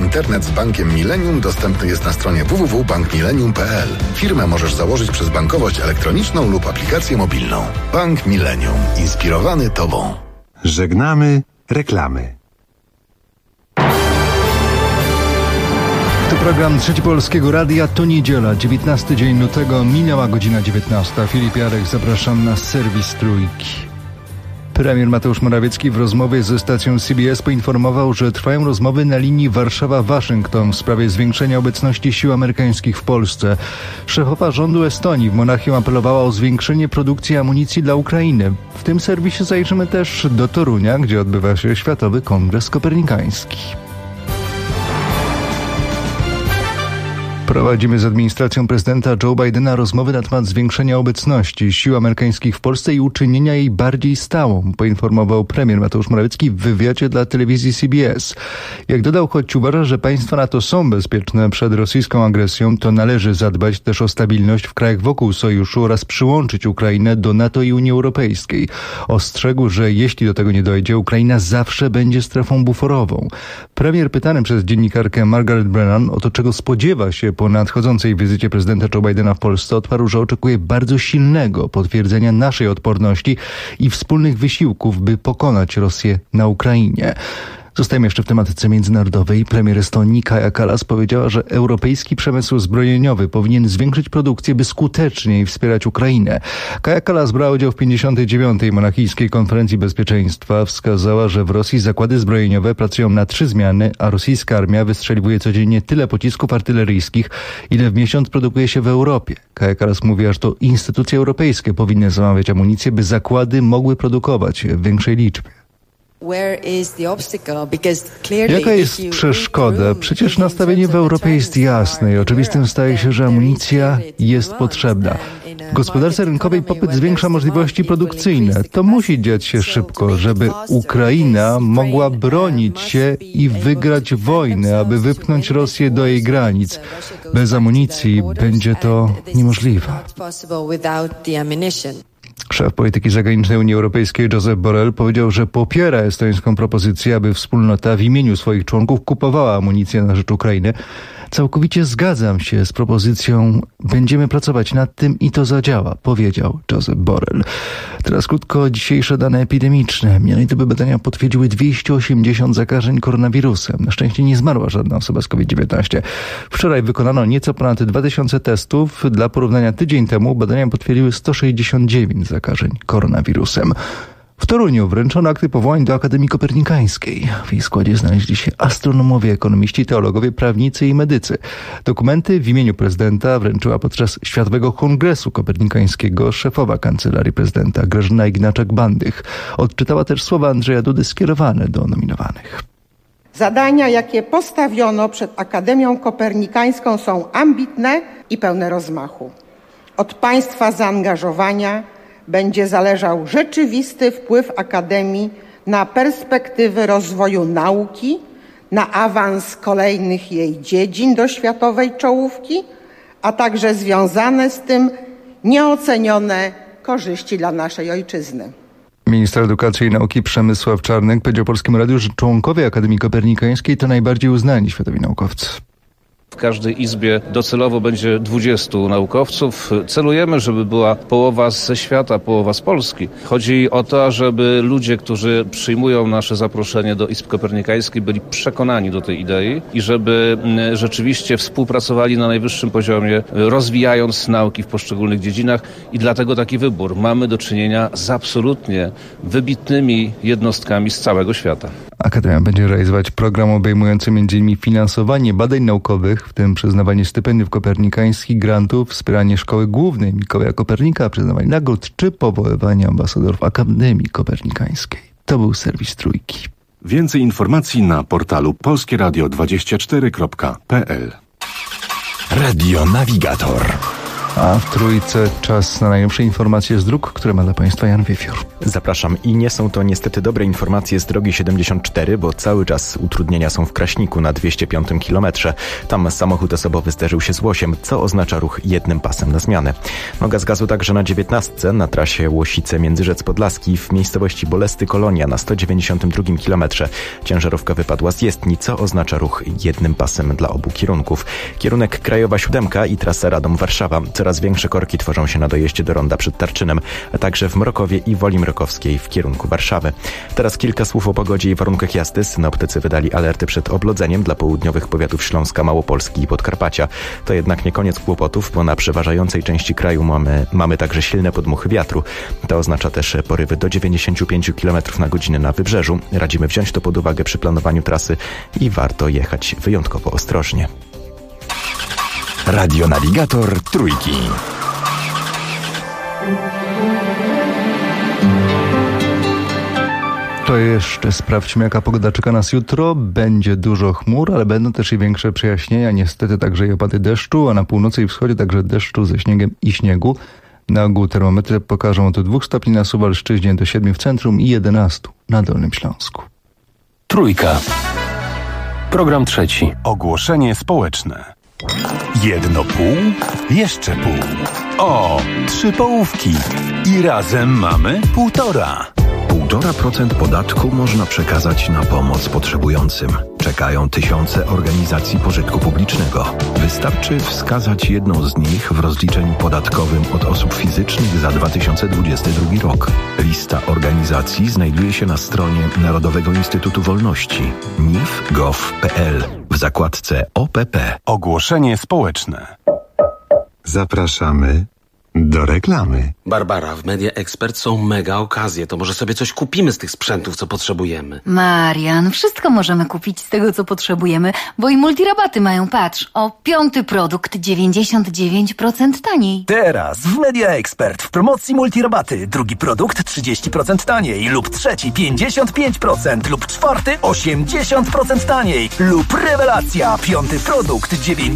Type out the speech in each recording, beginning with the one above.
internet z Bankiem Millennium dostępny jest na stronie www.bankmillennium.pl. Firmę możesz założyć przez bankowość elektroniczną lub aplikację mobilną. Bank Millennium. Inspirowany Tobą. Żegnamy reklamy. To program Trzeci Polskiego Radia. To niedziela, 19 dzień lutego, minęła godzina 19. Filip Jarek, zapraszam na serwis Trójki. Premier Mateusz Morawiecki w rozmowie ze stacją CBS poinformował, że trwają rozmowy na linii Warszawa-Waszyngton w sprawie zwiększenia obecności sił amerykańskich w Polsce. Szefowa rządu Estonii w Monachium apelowała o zwiększenie produkcji amunicji dla Ukrainy. W tym serwisie zajrzymy też do Torunia, gdzie odbywa się Światowy Kongres Kopernikański. Prowadzimy z administracją prezydenta Joe Bidena rozmowy na temat zwiększenia obecności sił amerykańskich w Polsce i uczynienia jej bardziej stałą, poinformował premier Mateusz Morawiecki w wywiadzie dla telewizji CBS. Jak dodał, choć uważa, że państwa NATO są bezpieczne przed rosyjską agresją, to należy zadbać też o stabilność w krajach wokół sojuszu oraz przyłączyć Ukrainę do NATO i Unii Europejskiej. Ostrzegł, że jeśli do tego nie dojdzie, Ukraina zawsze będzie strefą buforową. Premier pytany przez dziennikarkę Margaret Brennan o to, czego spodziewa się po nadchodzącej wizycie prezydenta Joe Bidena w Polsce, odparł, że oczekuje bardzo silnego potwierdzenia naszej odporności i wspólnych wysiłków, by pokonać Rosję na Ukrainie. Zostajemy jeszcze w tematyce międzynarodowej. Premier Estonii Kaja Kallas powiedziała, że europejski przemysł zbrojeniowy powinien zwiększyć produkcję, by skuteczniej wspierać Ukrainę. Kaja Kallas brała udział w 59. Monachijskiej Konferencji Bezpieczeństwa. Wskazała, że w Rosji zakłady zbrojeniowe pracują na 3 zmiany, a rosyjska armia wystrzeliwuje codziennie tyle pocisków artyleryjskich, ile w miesiąc produkuje się w Europie. Kaja Kallas mówi, że to instytucje europejskie powinny zamawiać amunicję, by zakłady mogły produkować w większej liczbie. Jaka jest przeszkoda? Przecież nastawienie w Europie jest jasne i oczywistym staje się, że amunicja jest potrzebna. W gospodarce rynkowej popyt zwiększa możliwości produkcyjne. To musi dziać się szybko, żeby Ukraina mogła bronić się i wygrać wojnę, aby wypchnąć Rosję do jej granic. Bez amunicji będzie to niemożliwe. Szef polityki zagranicznej Unii Europejskiej Josep Borrell powiedział, że popiera estońską propozycję, aby wspólnota w imieniu swoich członków kupowała amunicję na rzecz Ukrainy. Całkowicie zgadzam się z propozycją. Będziemy pracować nad tym i to zadziała, powiedział Josep Borrell. Teraz krótko dzisiejsze dane epidemiczne. Minionej doby badania potwierdziły 280 zakażeń koronawirusem. Na szczęście nie zmarła żadna osoba z COVID-19. Wczoraj wykonano nieco ponad 2000 testów. Dla porównania tydzień temu badania potwierdziły 169 zakażeń koronawirusem. W Toruniu wręczono akty powołań do Akademii Kopernikańskiej. W jej składzie znaleźli się astronomowie, ekonomiści, teologowie, prawnicy i medycy. Dokumenty w imieniu prezydenta wręczyła podczas Światowego Kongresu Kopernikańskiego szefowa Kancelarii Prezydenta Grażyna Ignaczak-Bandych. Odczytała też słowa Andrzeja Dudy skierowane do nominowanych. Zadania, jakie postawiono przed Akademią Kopernikańską, są ambitne i pełne rozmachu. Od państwa zaangażowania będzie zależał rzeczywisty wpływ Akademii na perspektywy rozwoju nauki, na awans kolejnych jej dziedzin do światowej czołówki, a także związane z tym nieocenione korzyści dla naszej ojczyzny. Minister Edukacji i Nauki Przemysław Czarnek powiedział Polskiemu Radiu, że członkowie Akademii Kopernikańskiej to najbardziej uznani światowi naukowcy. W każdej izbie docelowo będzie 20 naukowców. Celujemy, żeby była połowa ze świata, połowa z Polski. Chodzi o to, żeby ludzie, którzy przyjmują nasze zaproszenie do Izb Kopernikańskiej, byli przekonani do tej idei i żeby rzeczywiście współpracowali na najwyższym poziomie, rozwijając nauki w poszczególnych dziedzinach i dlatego taki wybór. Mamy do czynienia z absolutnie wybitnymi jednostkami z całego świata. Akademia będzie realizować program obejmujący m.in. finansowanie badań naukowych, w tym przyznawanie stypendiów kopernikańskich, grantów, wspieranie Szkoły Głównej Mikołaja Kopernika, przyznawanie nagród czy powoływanie ambasadorów Akademii Kopernikańskiej. To był serwis Trójki. Więcej informacji na portalu polskieradio24.pl. Radio Navigator. A w Trójce czas na najnowsze informacje z dróg, które ma dla Państwa Jan Wiewiór. Zapraszam. I nie są to niestety dobre informacje z drogi 74, bo cały czas utrudnienia są w Kraśniku na 205 kilometrze. Tam samochód osobowy zderzył się z łosiem, co oznacza ruch jednym pasem na zmianę. Noga z gazu także na 19 na trasie Łosice-Międzyrzec Podlaski w miejscowości Bolesty Kolonia na 192 kilometrze. Ciężarówka wypadła z jezdni, co oznacza ruch jednym pasem dla obu kierunków. Kierunek Krajowa 7 i trasa Radom-Warszawa. Coraz większe korki tworzą się na dojeździe do ronda przed Tarczynem, a także w Mrokowie i Woli Mrokowskiej w kierunku Warszawy. Teraz kilka słów o pogodzie i warunkach jazdy. Synoptycy wydali alerty przed oblodzeniem dla południowych powiatów Śląska, Małopolski i Podkarpacia. To jednak nie koniec kłopotów, bo na przeważającej części kraju mamy także silne podmuchy wiatru. To oznacza też porywy do 95 km na godzinę na wybrzeżu. Radzimy wziąć to pod uwagę przy planowaniu trasy i warto jechać wyjątkowo ostrożnie. Radionawigator Trójki. To jeszcze sprawdźmy, jaka pogoda czeka nas jutro. Będzie dużo chmur, ale będą też i większe przejaśnienia. Niestety także i opady deszczu, a na północy i wschodzie także deszczu ze śniegiem i śniegu. Na ogół termometry pokażą od 2 stopni na Suwalszczyźnie do 7 w centrum i 11 na Dolnym Śląsku. Trójka. Program trzeci. Ogłoszenie społeczne. 1 pół, jeszcze pół. O, 3 połówki. I razem mamy 1,5. 1,5% podatku można przekazać na pomoc potrzebującym. Czekają tysiące organizacji pożytku publicznego. Wystarczy wskazać jedną z nich w rozliczeniu podatkowym od osób fizycznych za 2022 rok. Lista organizacji znajduje się na stronie Narodowego Instytutu Wolności nif.gov.pl w zakładce OPP. Ogłoszenie społeczne. Zapraszamy do reklamy. Barbara, w Media Expert są mega okazje. To może sobie coś kupimy z tych sprzętów, co potrzebujemy. Marian, wszystko możemy kupić z tego, co potrzebujemy, bo i multirabaty mają, patrz. O 5. produkt 99% taniej. Teraz w Media Expert w promocji multirabaty. 2. produkt 30% taniej lub 3. 55% lub 4. 80% taniej lub rewelacja. 5. produkt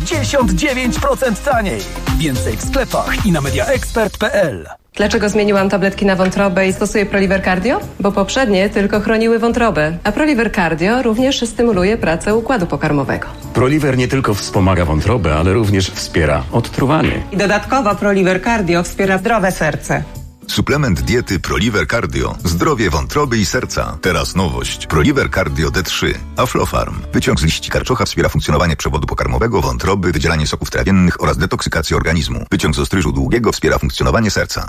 99% taniej. Więcej w sklepach i na mediaexpert.pl. Dlaczego zmieniłam tabletki na wątrobę i stosuję Proliver Cardio? Bo poprzednie tylko chroniły wątrobę, a Proliver Cardio również stymuluje pracę układu pokarmowego. Proliver nie tylko wspomaga wątrobę, ale również wspiera odtruwanie. I dodatkowo Proliver Cardio wspiera zdrowe serce. Suplement diety Proliver Cardio. Zdrowie wątroby i serca. Teraz nowość. Proliver Cardio D3. Aflofarm. Wyciąg z liści karczocha wspiera funkcjonowanie przewodu pokarmowego, wątroby, wydzielanie soków trawiennych oraz detoksykację organizmu. Wyciąg z ostryżu długiego wspiera funkcjonowanie serca.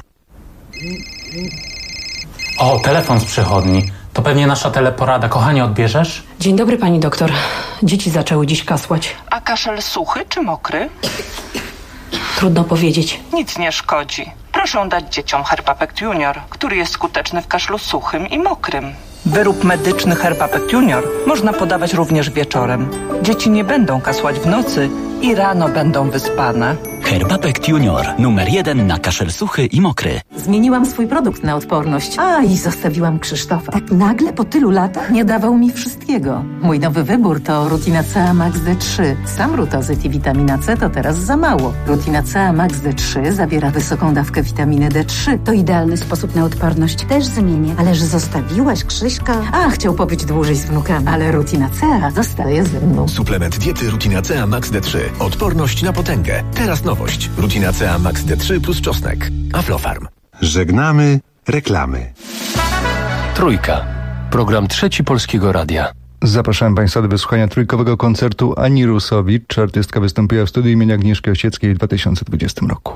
O, telefon z przychodni. To pewnie nasza teleporada. Kochanie, odbierzesz? Dzień dobry, pani doktor. Dzieci zaczęły dziś kasłać. A kaszel suchy czy mokry? Trudno powiedzieć. Nic nie szkodzi. Proszę dać dzieciom Herbapect Junior, który jest skuteczny w kaszlu suchym i mokrym. Wyrób medyczny Herbapect Junior można podawać również wieczorem. Dzieci nie będą kasłać w nocy i rano będą wyspane. Herbapect Junior. Numer 1 na kaszel suchy i mokry. Zmieniłam swój produkt na odporność. I zostawiłam Krzysztofa. Tak nagle po tylu latach nie dawał mi wszystkiego. Mój nowy wybór to Rutina CA Max D3. Sam rutozyt i witamina C to teraz za mało. Rutina CA Max D3 zawiera wysoką dawkę witaminy D3. To idealny sposób na odporność. Też zmienię. Ależ zostawiłaś Krzyśka? Chciał pobyć dłużej z wnukami. Ale Rutina CA zostaje ze mną. Suplement diety Rutina CA Max D3. Odporność na potęgę. Teraz nowość. Rutina CA Max D3 plus czosnek. Aflofarm. Żegnamy reklamy. Trójka. Program trzeci Polskiego Radia. Zapraszam Państwa do wysłuchania trójkowego koncertu Ani Rusowicz. Artystka wystąpiła w studiu imienia Agnieszki Osieckiej w 2020 roku.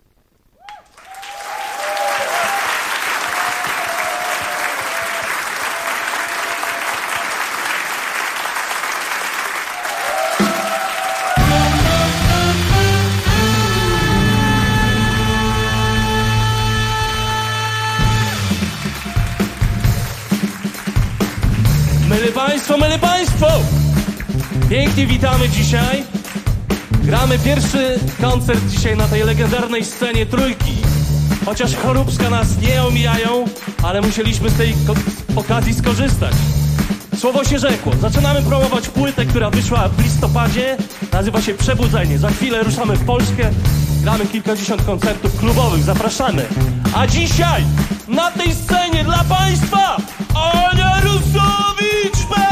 Mili Państwo! Pięknie witamy dzisiaj. Gramy pierwszy koncert dzisiaj na tej legendarnej scenie Trójki. Chociaż Choróbska nas nie omijają, ale musieliśmy z tej okazji skorzystać. Słowo się rzekło. Zaczynamy promować płytę, która wyszła w listopadzie. Nazywa się Przebudzenie. Za chwilę ruszamy w Polskę. gramy kilkadziesiąt koncertów klubowych, zapraszamy. A dzisiaj na tej scenie dla Państwa Ania Rusowicz!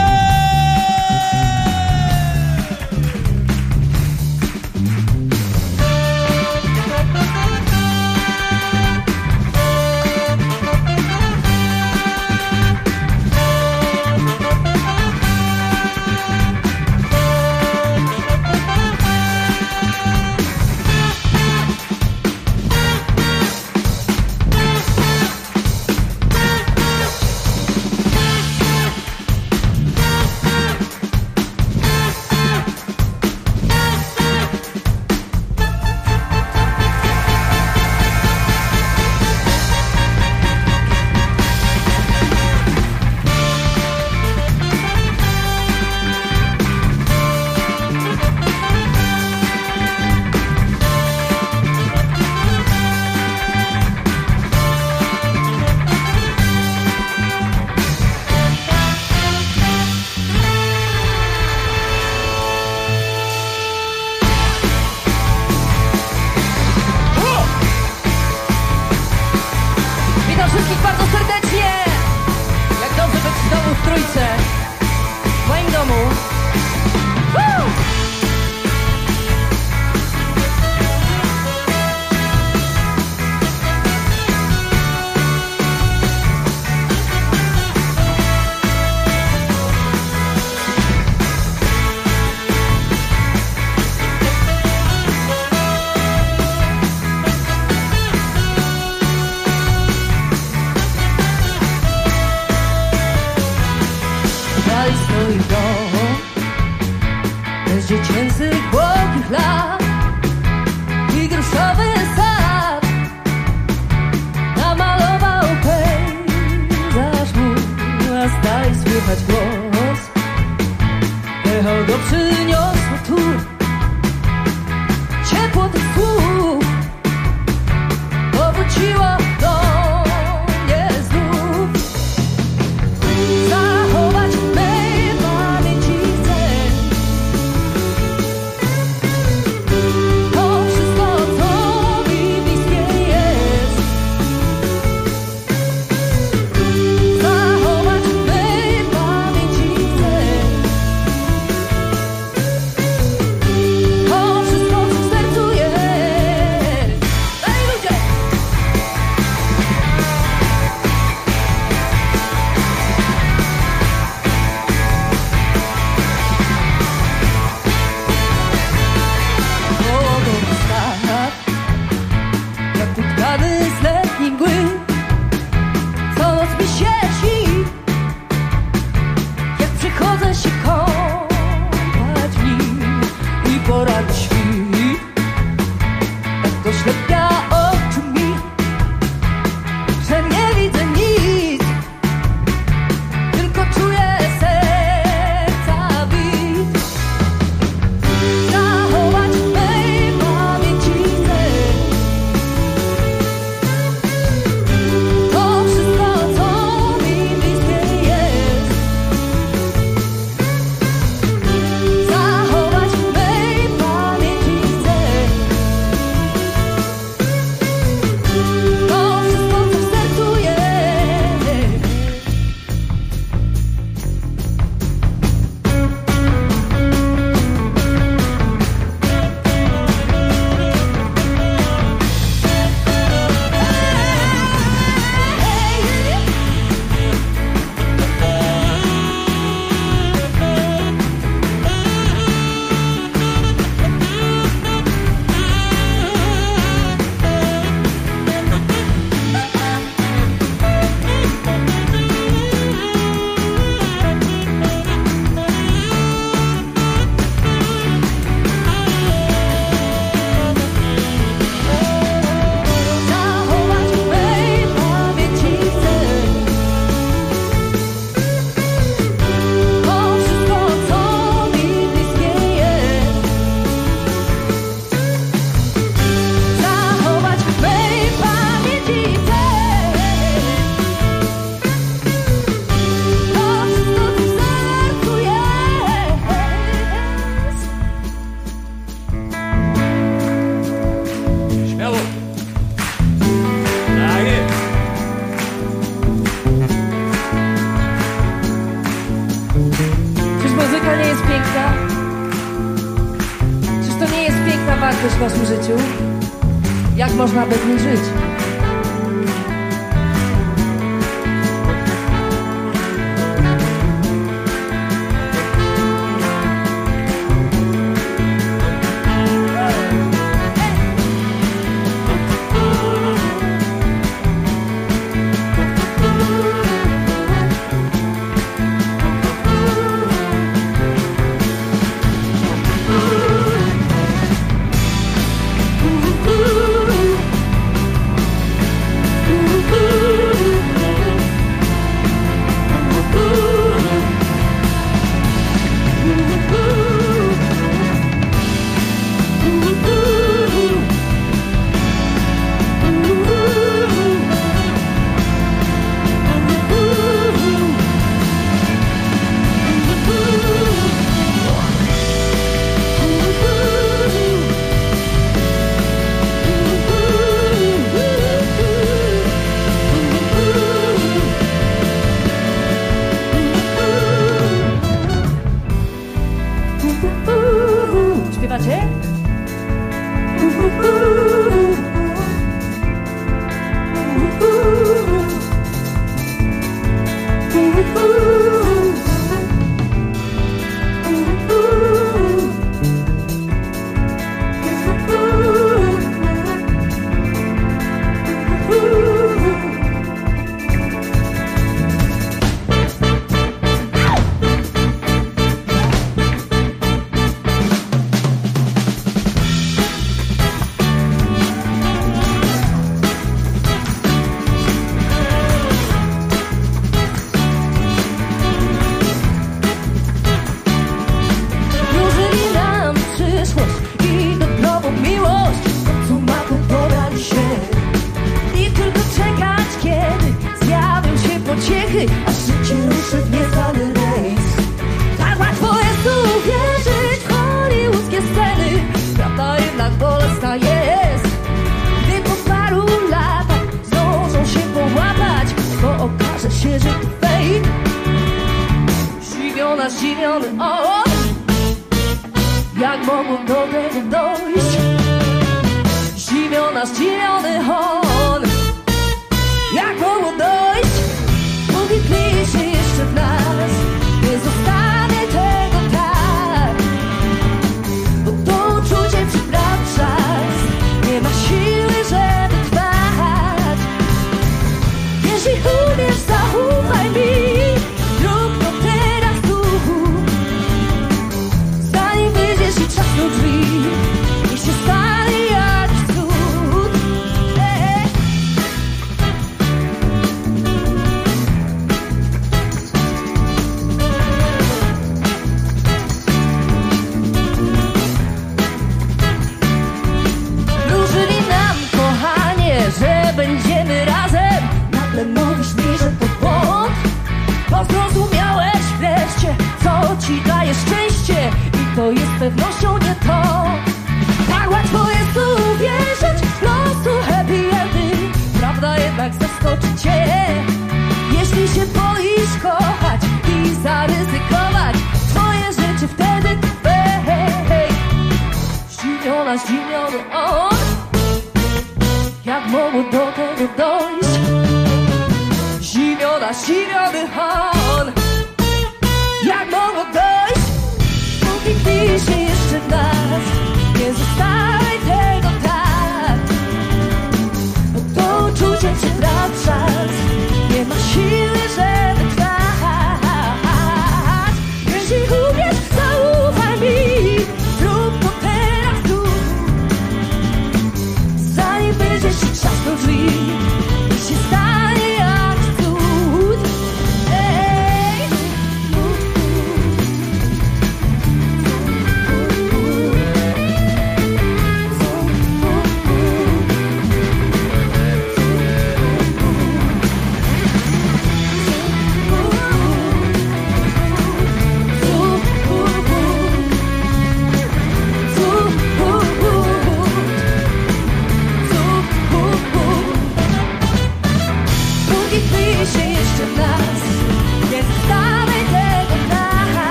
jesteś w naszym życiu? Jak można bez niej żyć?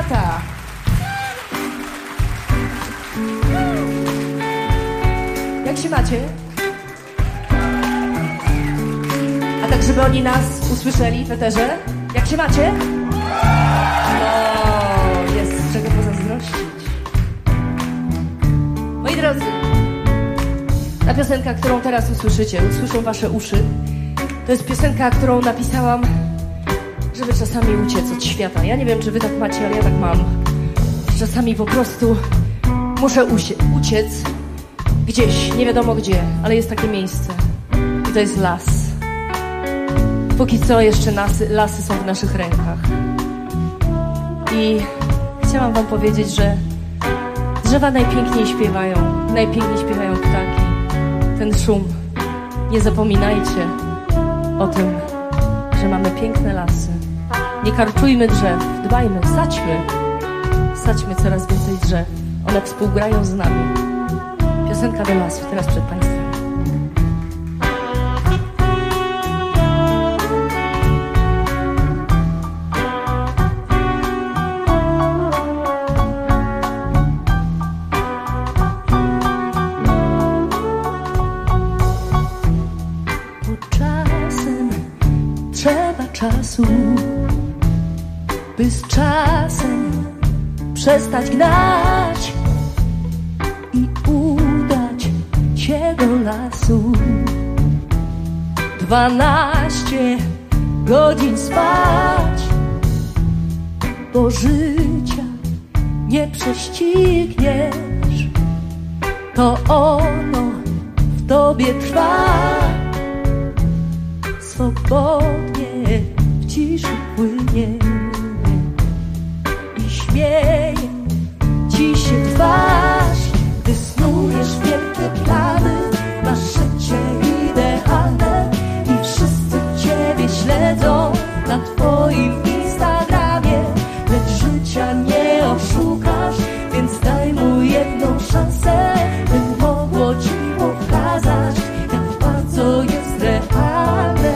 lata. Jak się macie? A tak, żeby oni nas usłyszeli w eterze. Jak się macie? No, jest z czego pozazdrościć. Moi drodzy, ta piosenka, którą teraz usłyszycie, usłyszą wasze uszy, to jest piosenka, którą napisałam, żeby czasami uciec od świata. Ja nie wiem, czy wy tak macie, ale ja tak mam. Czasami po prostu muszę uciec gdzieś, nie wiadomo gdzie, ale jest takie miejsce. I to jest las. Póki co jeszcze lasy są w naszych rękach. I chciałam wam powiedzieć, że drzewa najpiękniej śpiewają ptaki. Ten szum. Nie zapominajcie o tym, że mamy piękne lasy. Nie karczujmy drzew, dbajmy, sadźmy coraz więcej drzew. One współgrają z nami. Piosenka do lasu, teraz przed państwem. Trzeba czasu, by z czasem przestać gnać i udać się do lasu. 12 godzin spać, bo życia nie prześcigniesz. To ono w tobie trwa. Swobodnie w ciszy płynie i śmieje ci się twarz, gdy snujesz wielkie plany, masz życie idealne i wszyscy ciebie śledzą na twoim Instagramie, lecz życia nie oszukasz, więc daj mu jedną szansę, by mogło ci pokazać, jak bardzo jest realne.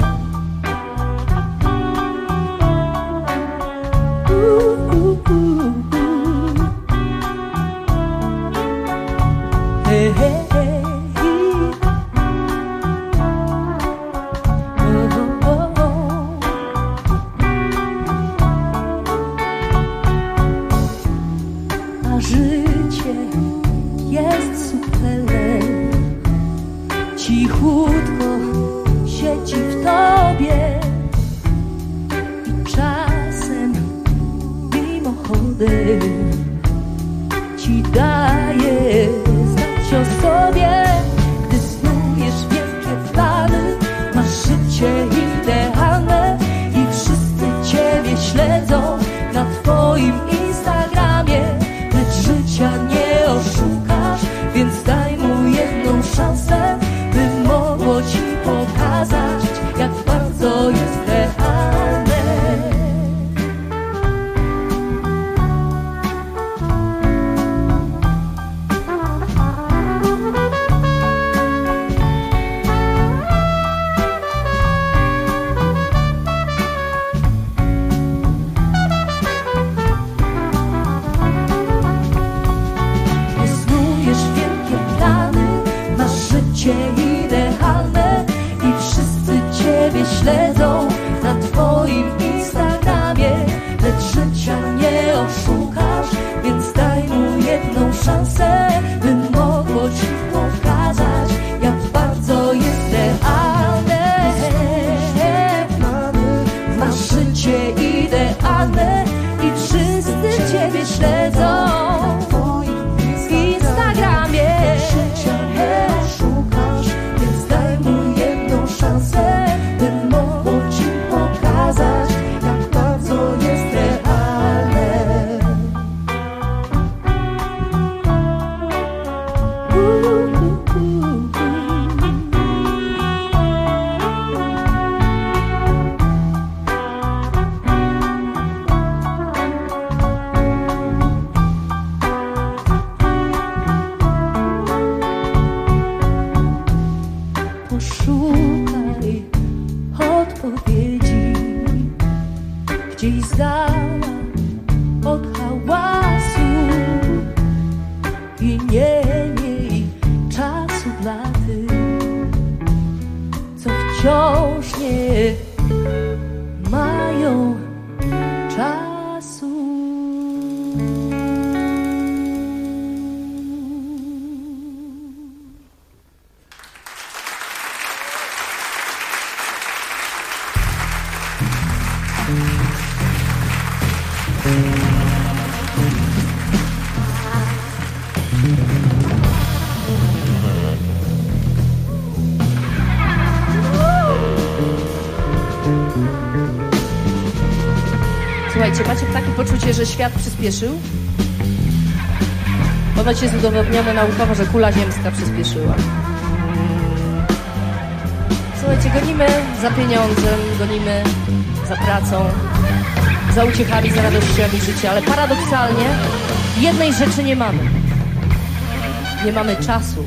Hey, hey, hey. Oh, oh, oh. A życie jest sutelem, cichutko siedzi w tobie i czasem mimochodem ci daje znać o sobie, gdy snujesz wielkie plany, masz życie idealne i wszyscy ciebie śledzą na twoim Instagramie, lecz życia nie oszukasz, więc daj mu jedną szansę, by mogło ci pokazać, jak bardzo jest realne. Snujesz wielkie plany, masz życie idealne i wszyscy ciebie śledzą na twoim Instagramie, lecz życia nie oszukasz, więc daj mu jedną szansę, by mogło ci pokazać, jak bardzo jest realne. Masz życie idealne i wszyscy ciebie śledzą w Instagramie. Życia nie oszukasz, więc daj mu jedną szansę, by mogło ci pokazać, jak bardzo jest realne. Poszukaj odpowiedzi gdzieś z dala od hałasu i nie miej czasu dla tych, co wciąż nie mają czasu. Słuchajcie, macie takie poczucie, że świat przyspieszył? Ponoć jest udowodnione naukowo, że kula ziemska przyspieszyła. Słuchajcie, gonimy za pieniądzem, gonimy za pracą, za uciechami, za radościami życia, ale paradoksalnie jednej rzeczy nie mamy. Nie mamy czasu.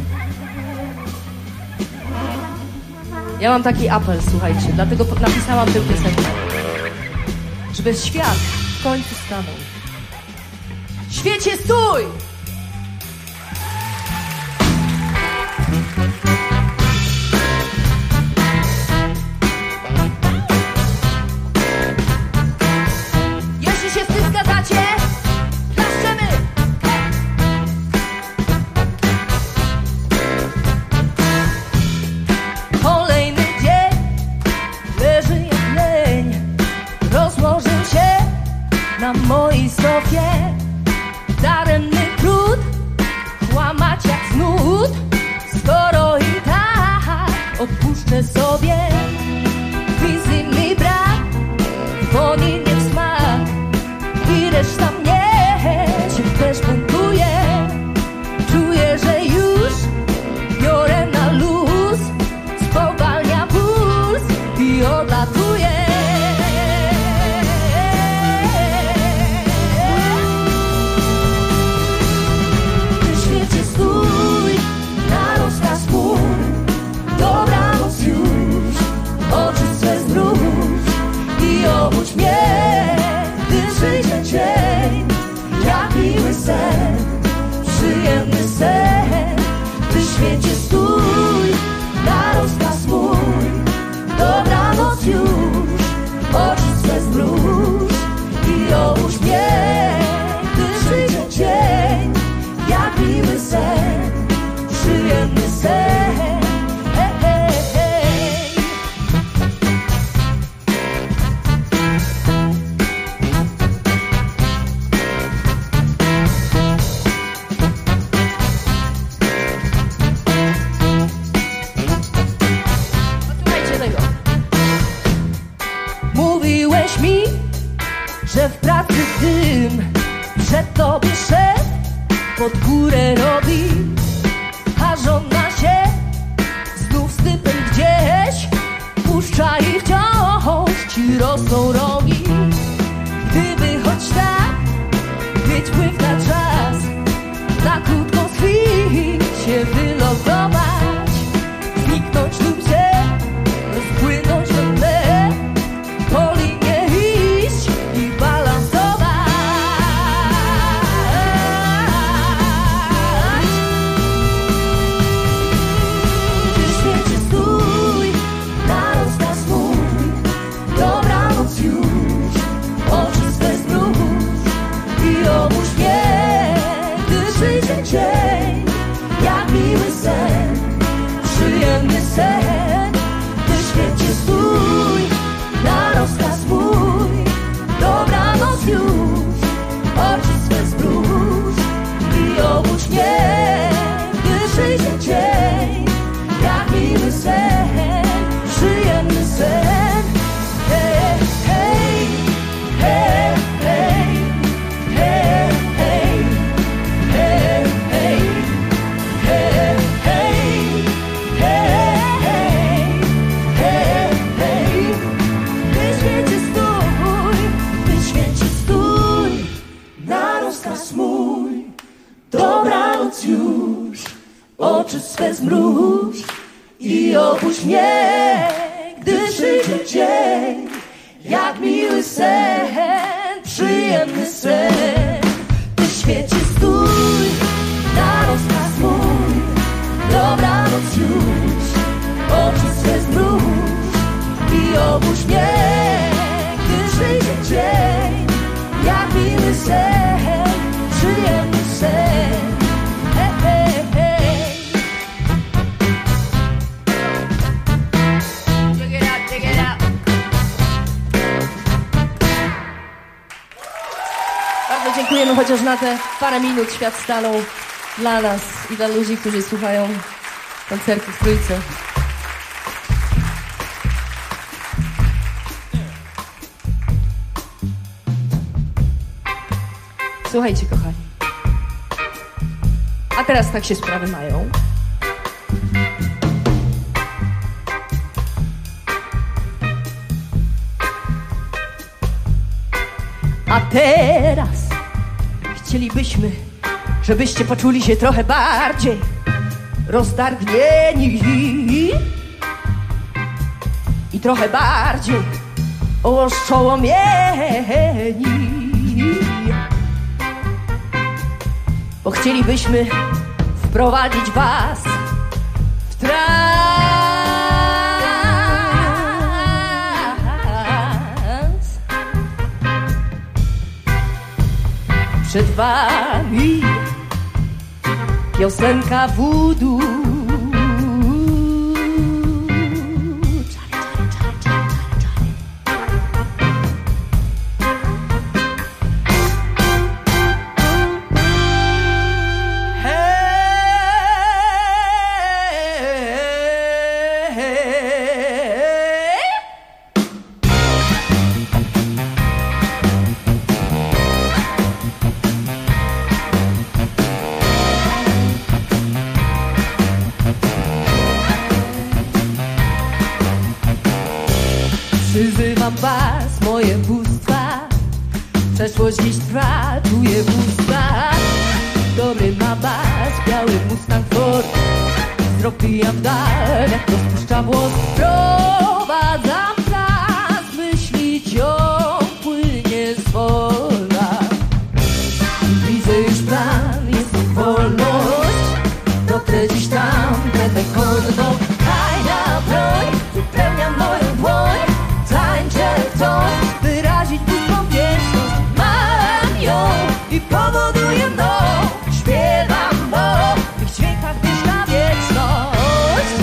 Ja mam taki apel, słuchajcie, dlatego napisałam tę piosenkę. Żeby świat w końcu stanął. Świecie, stój! Jeśli się z tym zgadzacie, klaszczemy! Kolejny dzień leży jak leń, rozłożył się na mojej sofie. Daremny trud, kłamać jak znud, skoro i tak odpuszczę sobie. Wizji mi brak, woni nie w smak i reszta mnie się też buntuje. Czuję, że już biorę na luz, spowalnia puls i odlatuje. Obudź mnie, gdy przyjdzie dzień, jak miły sen, przyjemny sen. Ty świecie stój, na rozkaz mój, dobranoc już, oczy swe zmruż i obudź mnie, gdy przyjdzie dzień, jak miły sen, przyjemny sen. Mówiłeś mi, że w pracy dym, że tobie szef pod górę robi, a żona się znów z typem gdzieś puszcza i wciąż ci rosną rogi. Gdyby choć tak mieć wpływ na czas, na krótką z chwili się wylogować, zniknąć lub się rozpłynąć do tle, po linie iść i balansować. Ty świecie stój, na rozkaz mój, dobranoc już, oczy swe zmruż i obudź mnie, gdy przyjdzie dzień, jak miły sen, przyjemny sen. Ty świecie stój, na rozkaz mój, dobranoc już, oczy swe zmruż i obudź mnie, gdy przyjdzie dzień, jak miły sen, przyjemny sen. Hej, hej, hej, hej, hej, hej, hej, hej, hej, hej, hej, hej, hej. Ty świecie stój, ty świecie stój, na rozkaz mój, dobranoc już, oczy swe zmruż i obudź mnie, gdy przyjdzie dzień, jak miły sen, przyjemny przyjemny sen. Ty świecie stój, na rozkaz mój, dobranoc już, oczy swe zmruż i obudź mnie, gdy przyjdzie dzień, jak miły sen, przyjemny sen. Hey, hey, hey. Check it out, check it out. Bardzo dziękujemy, chociaż na te parę minut świat stanął dla nas i dla ludzi, którzy słuchają koncertu w Trójce. Słuchajcie, kochani. A teraz tak się sprawy mają. A teraz chcielibyśmy, żebyście poczuli się trochę bardziej rozdargnieni i trochę bardziej oszołomieni. Bo chcielibyśmy wprowadzić was w trans. Przed wami piosenka voodoo. Przyzywam was, moje bóstwa. Przeszłość dziś trwa, czuję w ustach. Dobry ma bas, biały Mustang Ford. Wzrok pijam w dal, jak rozpuszcza włos. Prowadzam czas, myśli ciąg płynie z wola. Widzę już plan, jest wolność. Dotrę dziś tam, będę konną. Tajna broń, wypełniam moją dłoń. Tańczę to, wyrazić bóstwą wieczność. Mam ją i powoduje mną. Śpiewam, bo w tych dźwiękach mieszka wieczność.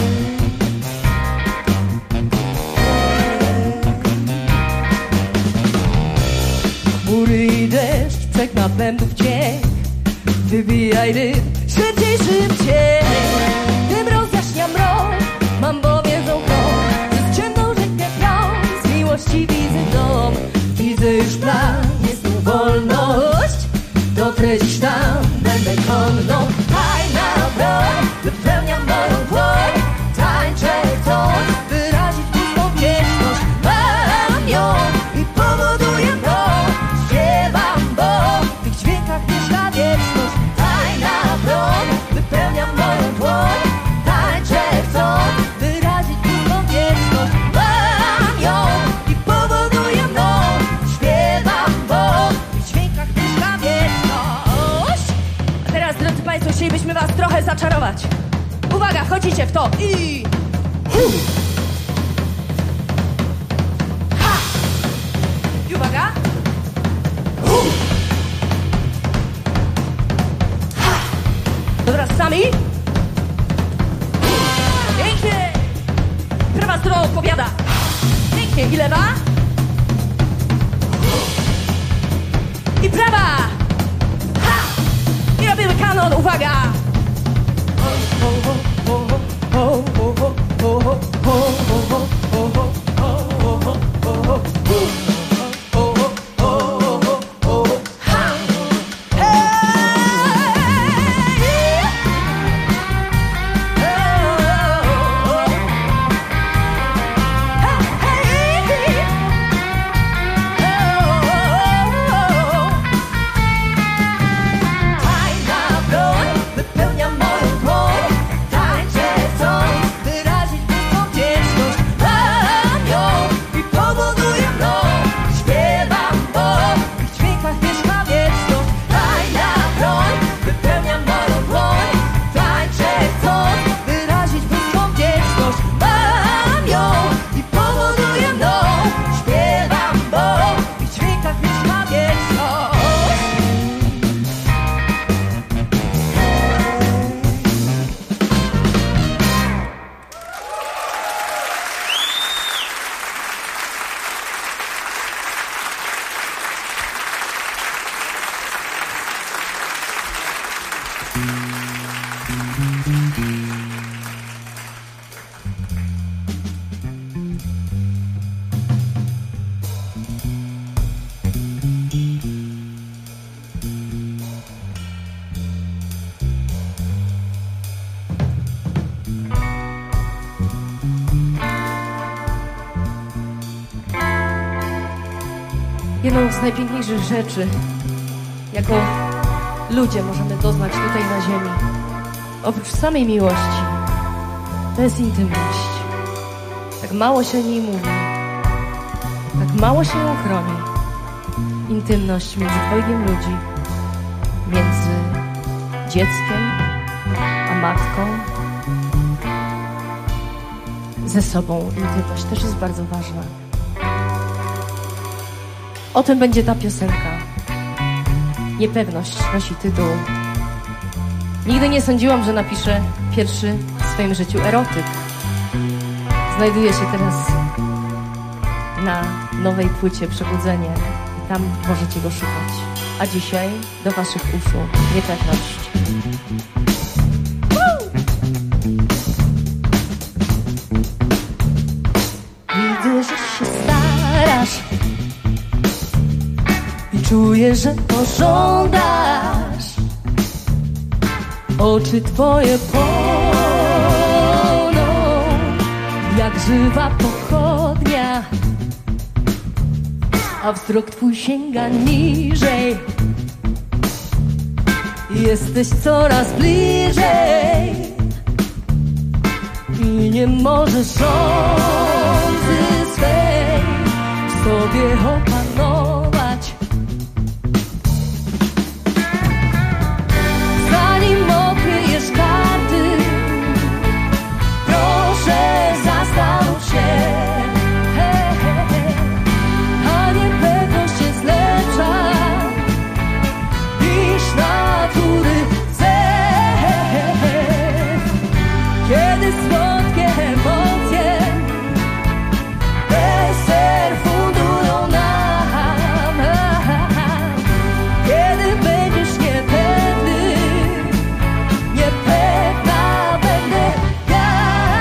Chmury i deszcz, brzeg napędów dźwięk. Wybijaj rytm, szybciej, szybciej. Tym rozjaśnia mrok, mam bowiem krok. Miłości widzę dom, widzę już plan, jest tu wolność. Dotrę dziś tam, będę konną. Tajna broń, wypełniam moją dłoń. Tańczę to, wyrazić bóstwą wieczność. Mam ją i powoduje mną. Śpiewam, bo w tych dźwiękach mieszka wieczność. Tajna broń, wypełniam moją dłoń. Tańczę to, wyrazić bóstwą wieczność. Mam ją i powoduje mną. Śpiewam, bo w dźwiękach mieszka wieczność. A teraz, drodzy państwo, chcielibyśmy was trochę zaczarować. Uwaga, wchodzicie w to i... Ha! I uwaga. Ha! To teraz sami. Pięknie. Prawa strona odpowiada. Pięknie. I lewa. I prawa. Ha! I robimy kanon. Uwaga. Jedną z najpiękniejszych rzeczy, jaką ludzie możemy doznać tutaj na ziemi, oprócz samej miłości, to jest intymność. Tak mało się o niej mówi, tak mało się ją chroni. Intymność między dwojgiem ludzi, między dzieckiem a matką, ze sobą. Intymność też jest bardzo ważna. O tym będzie ta piosenka. Niepewność nosi tytuł. Nigdy nie sądziłam, że napiszę pierwszy w swoim życiu erotyk. Znajduję się teraz na nowej płycie Przebudzenie i tam możecie go szukać. A dzisiaj do waszych uszu niepewność. Widzę, że się starasz i czuję, że pożądasz. Oczy twoje płoną jak żywa pochodnia, a wzrok twój sięga niżej. Jesteś coraz bliżej i nie możesz żądzy swej w sobie opanować. Zanim odkryjesz karty, proszę zastanów się. Ta niepewność jest lepsza niż natury zew. Kiedy słodkie emocje deser fundują nam, kiedy będziesz niepewny, niepewna będę ja.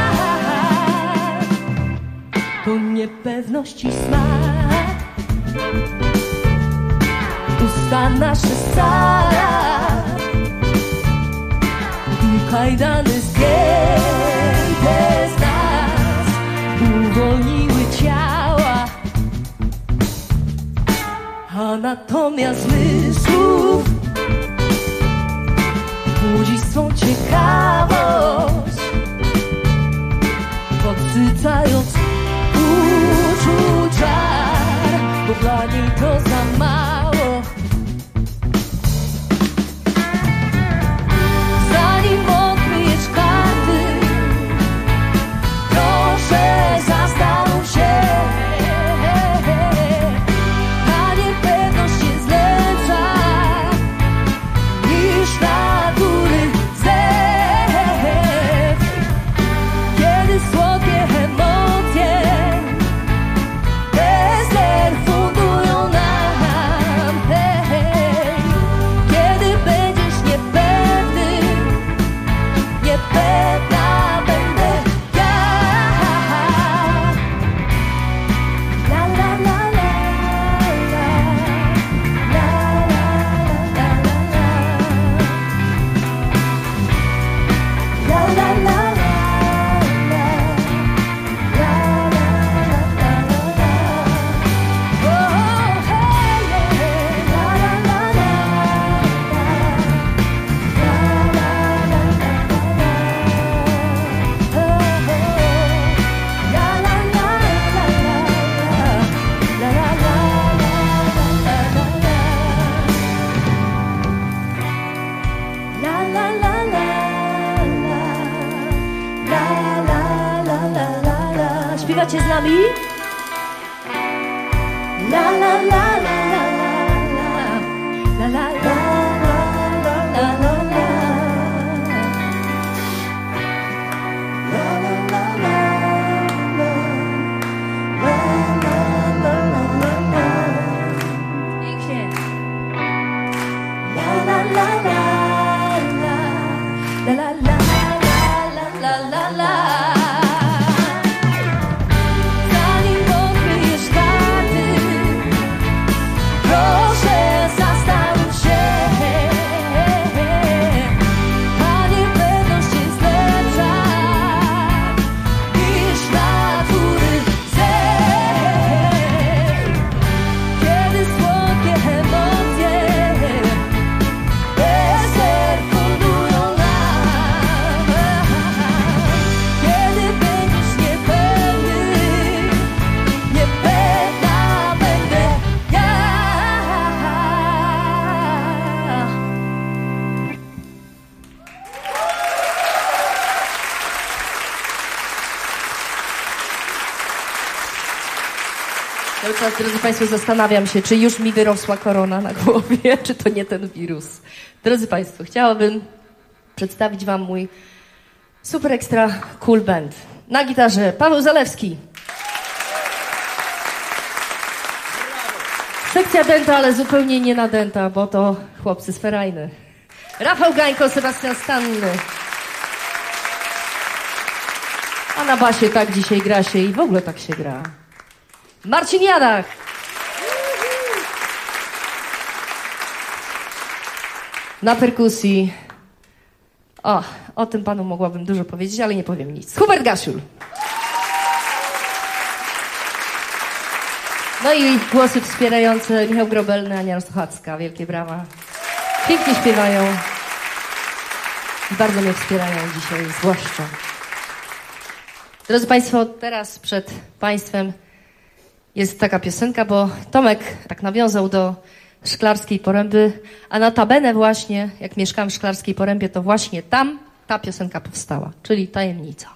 To niepewności smak, usta nasze stara i kajdany zdjęte z nas uwolniły ciała. Anatomia zmysłów budzi swą ciekawość, podsycając uczuć żar, bo dla niej to za mało. Zanim odkryjesz karty, proszę zastanów się. Ta niepewność jest lepsza niż natury zew. Kiedy słodkie emocje deser fundują nam, kiedy będziesz niepewny, niepewna będę ja. La la la la la, la la la la la, la la la la. Śpiewacie z nami? La la la la la la la la la la la la la. Pięknie. La la la la la. Cały czas, drodzy Państwo, zastanawiam się, czy już mi wyrosła korona na głowie, czy to nie ten wirus. Drodzy Państwo, chciałabym przedstawić Wam mój super ekstra cool band. Na gitarze Paweł Zalewski. Sekcja dęta, ale zupełnie nie na dęta, bo to chłopcy z Ferajny. Rafał Gańko, Sebastian Stanny. A na basie tak dzisiaj gra się i w ogóle tak się gra. Marcin Jadach. Na perkusji. O tym panu mogłabym dużo powiedzieć, ale nie powiem nic. Hubert Gasiul. No i głosy wspierające Michał Grobelny, Ania Rostochacka. Wielkie brawa. Pięknie śpiewają. I bardzo mnie wspierają dzisiaj, zwłaszcza. Drodzy Państwo, teraz przed Państwem jest taka piosenka, bo Tomek tak nawiązał do Szklarskiej Poręby, a notabene właśnie, jak mieszkałem w Szklarskiej Porębie, to właśnie tam ta piosenka powstała, czyli Tajemnica.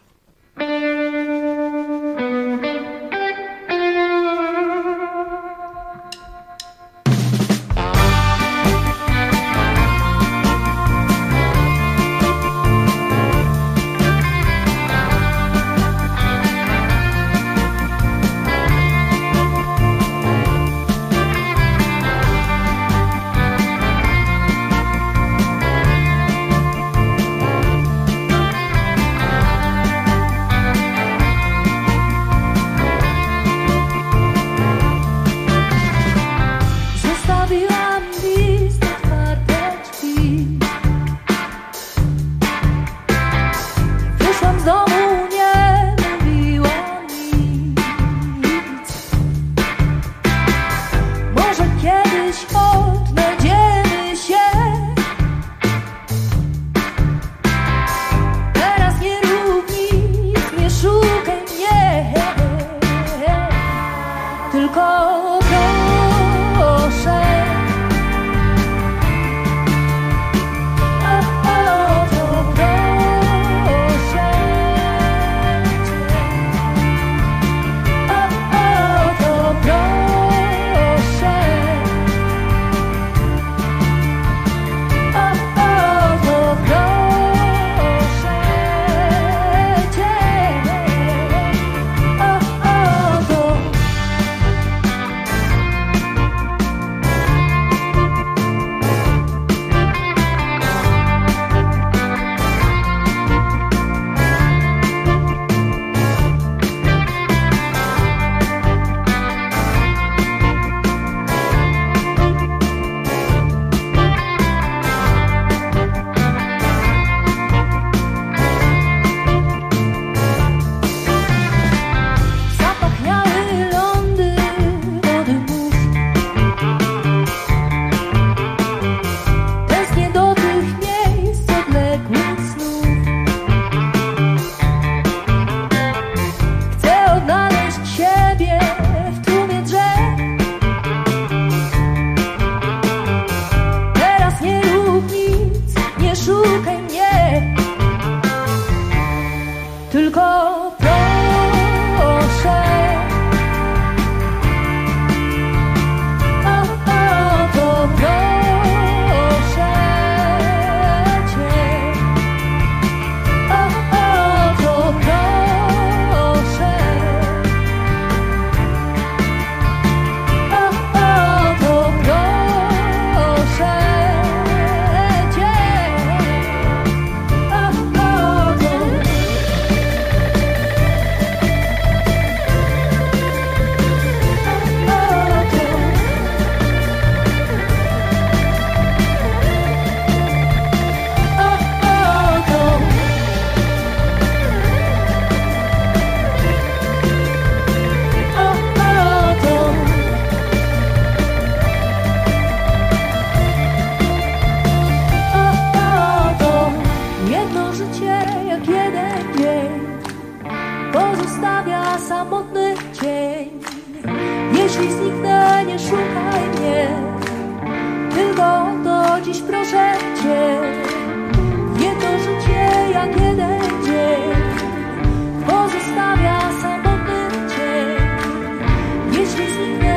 Pozostawia samotny cień. Jeśli zniknę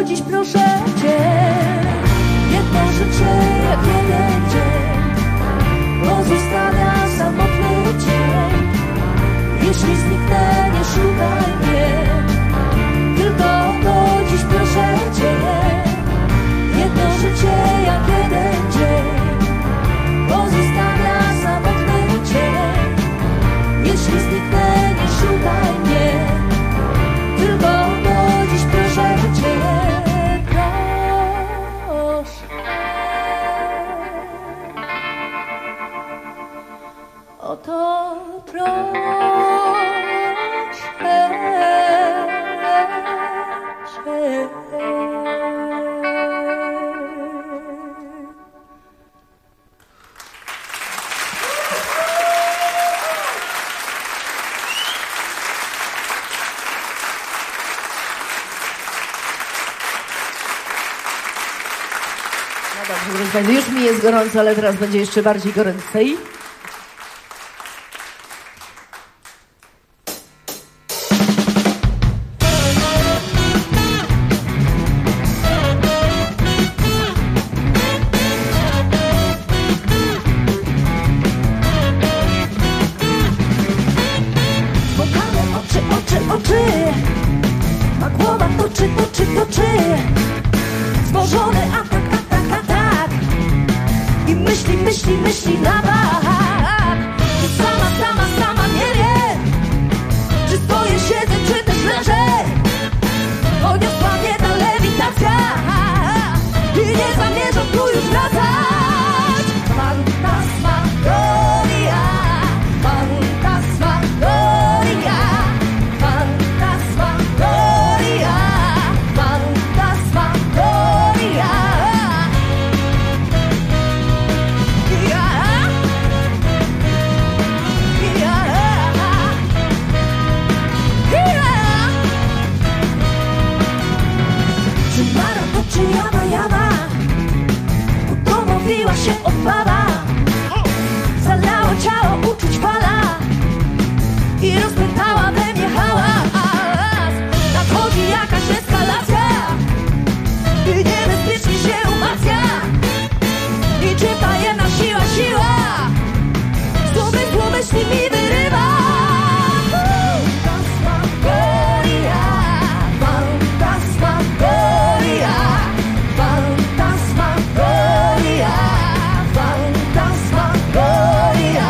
to dziś proszę Cię, jedno życie jak jeden dzień pozostawia samotny cień. Jeśli zniknę, nie szukaj mnie, tylko to dziś proszę Cię, jedno życie jak jeden dzień pozostawia samotny cień. Jeśli zniknę, nie szukaj mnie, tylko to dziś proszę Cię, proszę. O to proszę Cię. No dobrze, już mi jest gorąco, ale teraz będzie jeszcze bardziej goręcej. Ma głowa toczy zmożony atak i myśli na bak. I sama nie wiem, czy stoję, siedzę, czy też leżę. Poniosła mnie ta lewitacja i nie zamierzam tu już wracać. Fantasmagoria, fantasmagoria, fantasmagoria, fantasmagoria. Czy Mara to czy Jama, udomowiła się odpada. Zalało ciało uczuć fala i rozpętała we mnie hałas. Nadchodzi jakaś eskalacja i niebezpiecznie się umacnia. Niczym tajemna siła z umysłu myśli mi wyrywa. Fantasmagoria, fantasmagoria, fantasmagoria, fantasmagoria.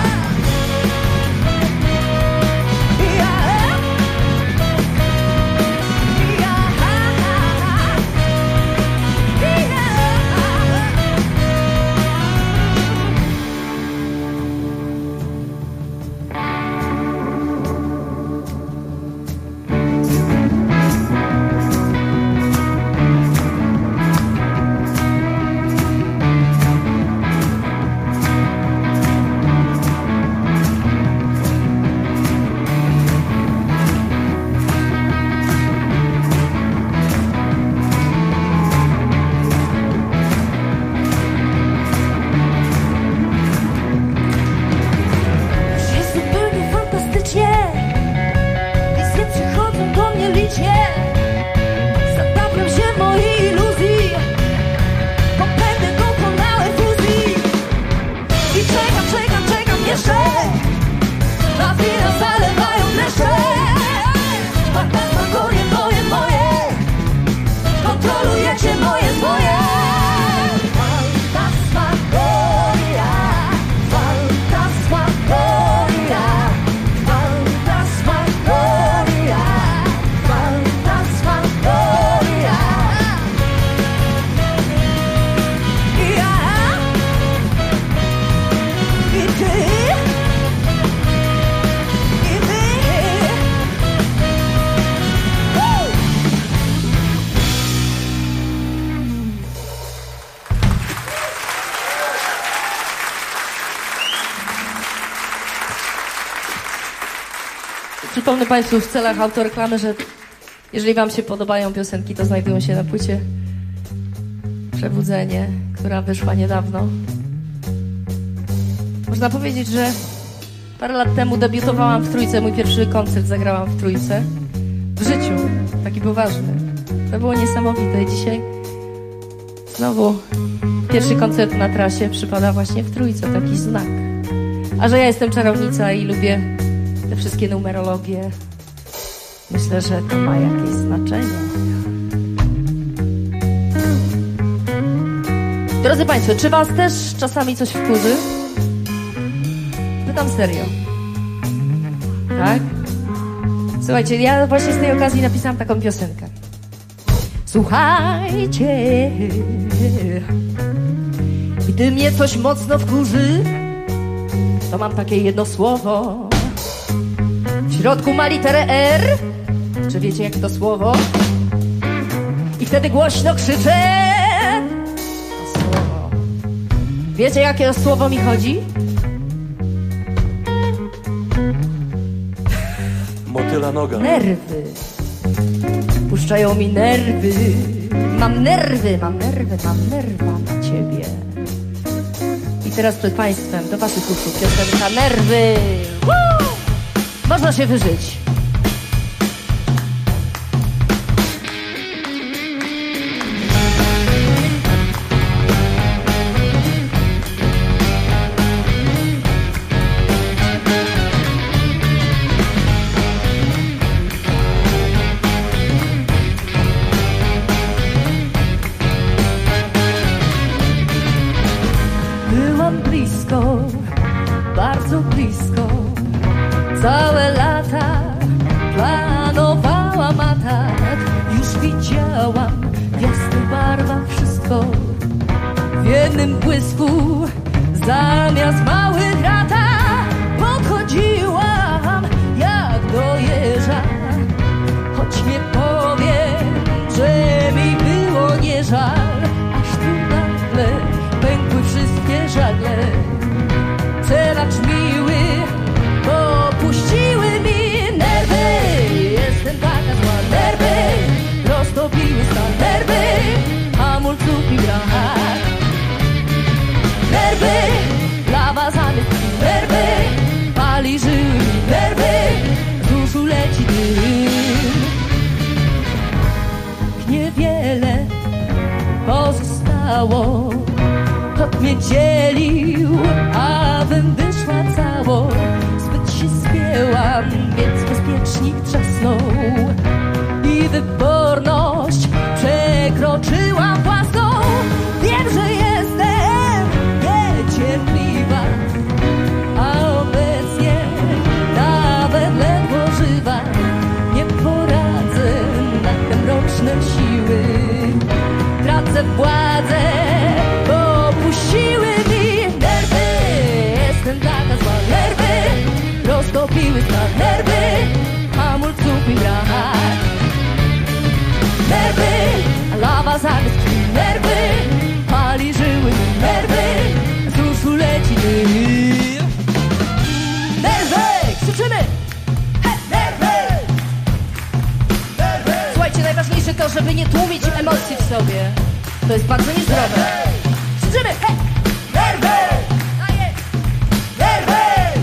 Jest zupełnie fantastycznie, wizje przychodzą do mnie licznie. Zatapiam się w mojej iluzji, popędzę dokonałej fuzji. I czekam jeszcze, na finał zalewają deszcze. Fantasmagorie moje, kontrolujecie moje zwoje. Fantasmagoria, fantasmagoria, fantasmagoria, fantasmagoria. Ja i ty i my. Przypomnę Państwu w celach autoreklamy, że jeżeli Wam się podobają piosenki, to znajdują się na płycie Przebudzenie, która wyszła niedawno. Można powiedzieć, że parę lat temu debiutowałam w Trójce. Mój pierwszy koncert zagrałam w Trójce. W życiu. Taki był ważny. To było niesamowite. Dzisiaj znowu pierwszy koncert na trasie przypada właśnie w Trójce, taki znak. A że ja jestem czarownica i lubię te wszystkie numerologie, myślę, że to ma jakieś znaczenie. Drodzy Państwo, czy Was też czasami coś wkurzy? Pytam serio. Tak? Słuchajcie, ja właśnie z tej okazji napisałam taką piosenkę. Słuchajcie, gdy mnie coś mocno wkurzy, to mam takie jedno słowo. W środku ma literę R. Czy wiecie, jakie to słowo? I wtedy głośno krzyczę. To słowo. Wiecie, jakie słowo mi chodzi? Motyla noga. Nerwy. Puszczają mi nerwy. Mam nerwy na ciebie. I teraz przed Państwem, do Waszych uszu, piosenka Nerwy. Woo! Można się wyżyć. Byłam blisko, bardzo blisko. Całe lata planowałam atak. Już widziałam w jasnych barwach wszystko. W jednym błysku zamiast małych rata podchodziłam jak do jeża. Choć nie powiem, że mi było nie żal. Aż tu nagle pękły wszystkie żagle. Przelacz miły, popuściły mi nerwy. Jestem taka zła, nerwy roztopiły stan, nerwy hamulców mi brak. Nerwy, lawa zamiast mi, nerwy pali żyły mi, nerwy z uszu leci dym. Niewiele pozostało, kot mnie dzielił, abym wyszła cało. Zbyt się spięłam, więc bezpiecznik trzasnął i wyborność przekroczyłam własną. Wiem, że jestem niecierpliwa, a obecnie nawet ledwo żywa. Nie poradzę na te mroczne siły. Tracę władzę, bo puściły mi nerwy. Jestem taka zła, nerwy roztopiły stan, nerwy hamulców mi brak. Nerwy, lawa zamiast krwi, nerwy pali żyły mi, nerwy z uszu leci dym. Nerwy, krzyczymy! He, nerwy! Słuchajcie, najważniejsze to, żeby nie tłumić emocji w sobie. To jest bardzo niezdrowe. Krzyczymy! He, nerwy! Nerwy!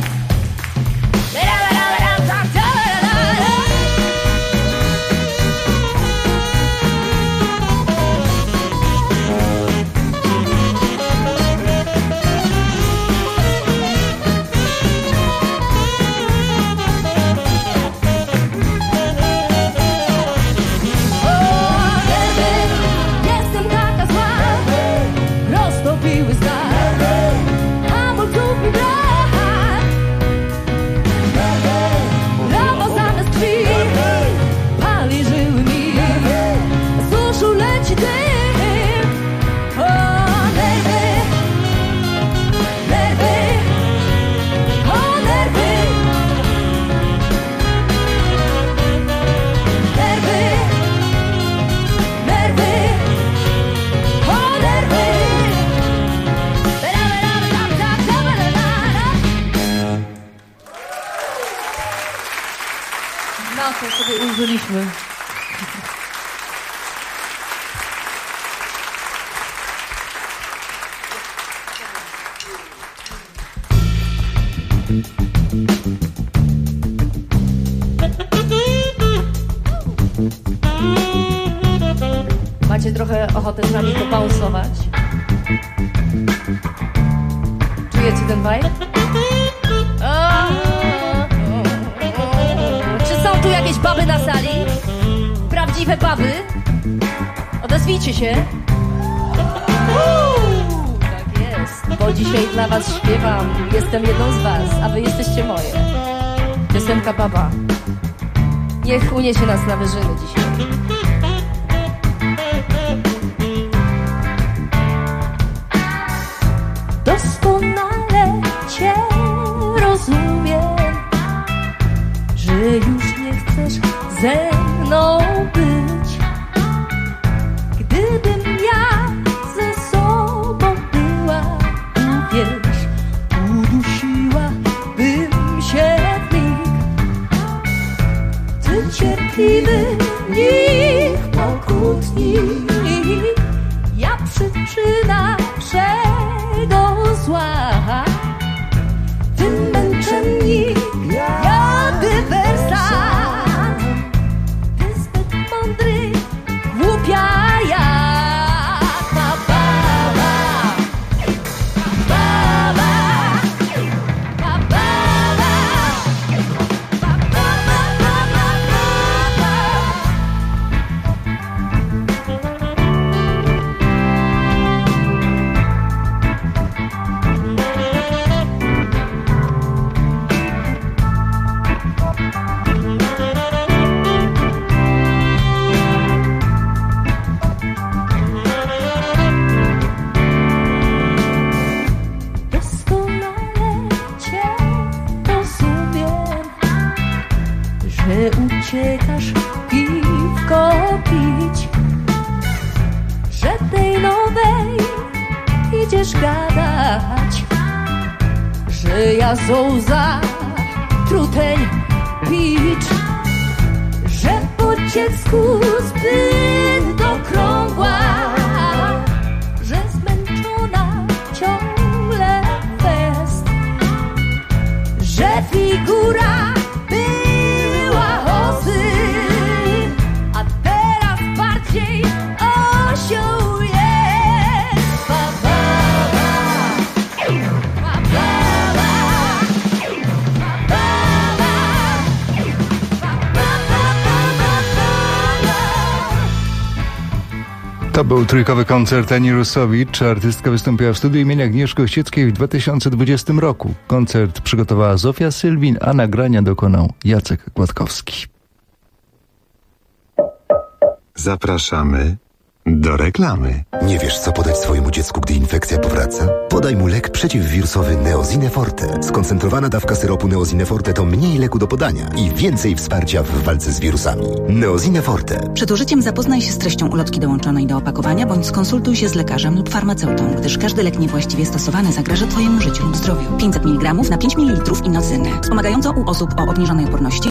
Jestem taka zła, roztopiły stan, hamulców mi brak. Lawa zamiast krwi pali żyły mi, z uszu leci dym. O, nerwy, nerwy, o, nerwy, nerwy, nerwy, o, nerwy. Na to sobie użyliśmy. Macie trochę ochotę z nami pobounsować? Czujecie ten vibe? Czy są tu jakieś baby na sali? Prawdziwe baby? Odezwijcie się. Tak jest, bo dzisiaj dla was śpiewam. Jestem jedną z was, a wy jesteście moje. Piosenka Baba. Niech uniesie nas na wyżyny dzisiaj. Doskonale cię rozumiem, że już nie chcesz ze mną być. Gdybym ja ze sobą była, uwierz, udusiłabym się w mig. Ty cierpliwy mnich pokutni, ja przyczyna wszego zła. Ty męczennik, ja dywersant. Ty zbyt mądry, głupia jak ta baba. Baba, baba, że uciekasz piwko pić, że tej nowej idziesz gadać, że ja zołza truteń picz, że po dziecku zbyt okrągła, że zmęczona ciągle fest, że figura osioł jest. Baba, To był trójkowy koncert Ani Rusowicz. Artystka wystąpiła w studiu imienia Agnieszki Osieckiej w 2020 roku. Koncert przygotowała Zofia Sylwin, a nagrania dokonał Jacek Gładkowski. Zapraszamy do reklamy. Nie wiesz, co podać swojemu dziecku, gdy infekcja powraca? Podaj mu lek przeciwwirusowy Neosine Forte. Skoncentrowana dawka syropu Neosine Forte to mniej leku do podania i więcej wsparcia w walce z wirusami. Neosine Forte. Przed użyciem zapoznaj się z treścią ulotki dołączonej do opakowania, bądź skonsultuj się z lekarzem lub farmaceutą, gdyż każdy lek niewłaściwie stosowany zagraża Twojemu życiu lub zdrowiu. 500 mg na 5 ml inocyny. Wspomagająco u osób o obniżonej odporności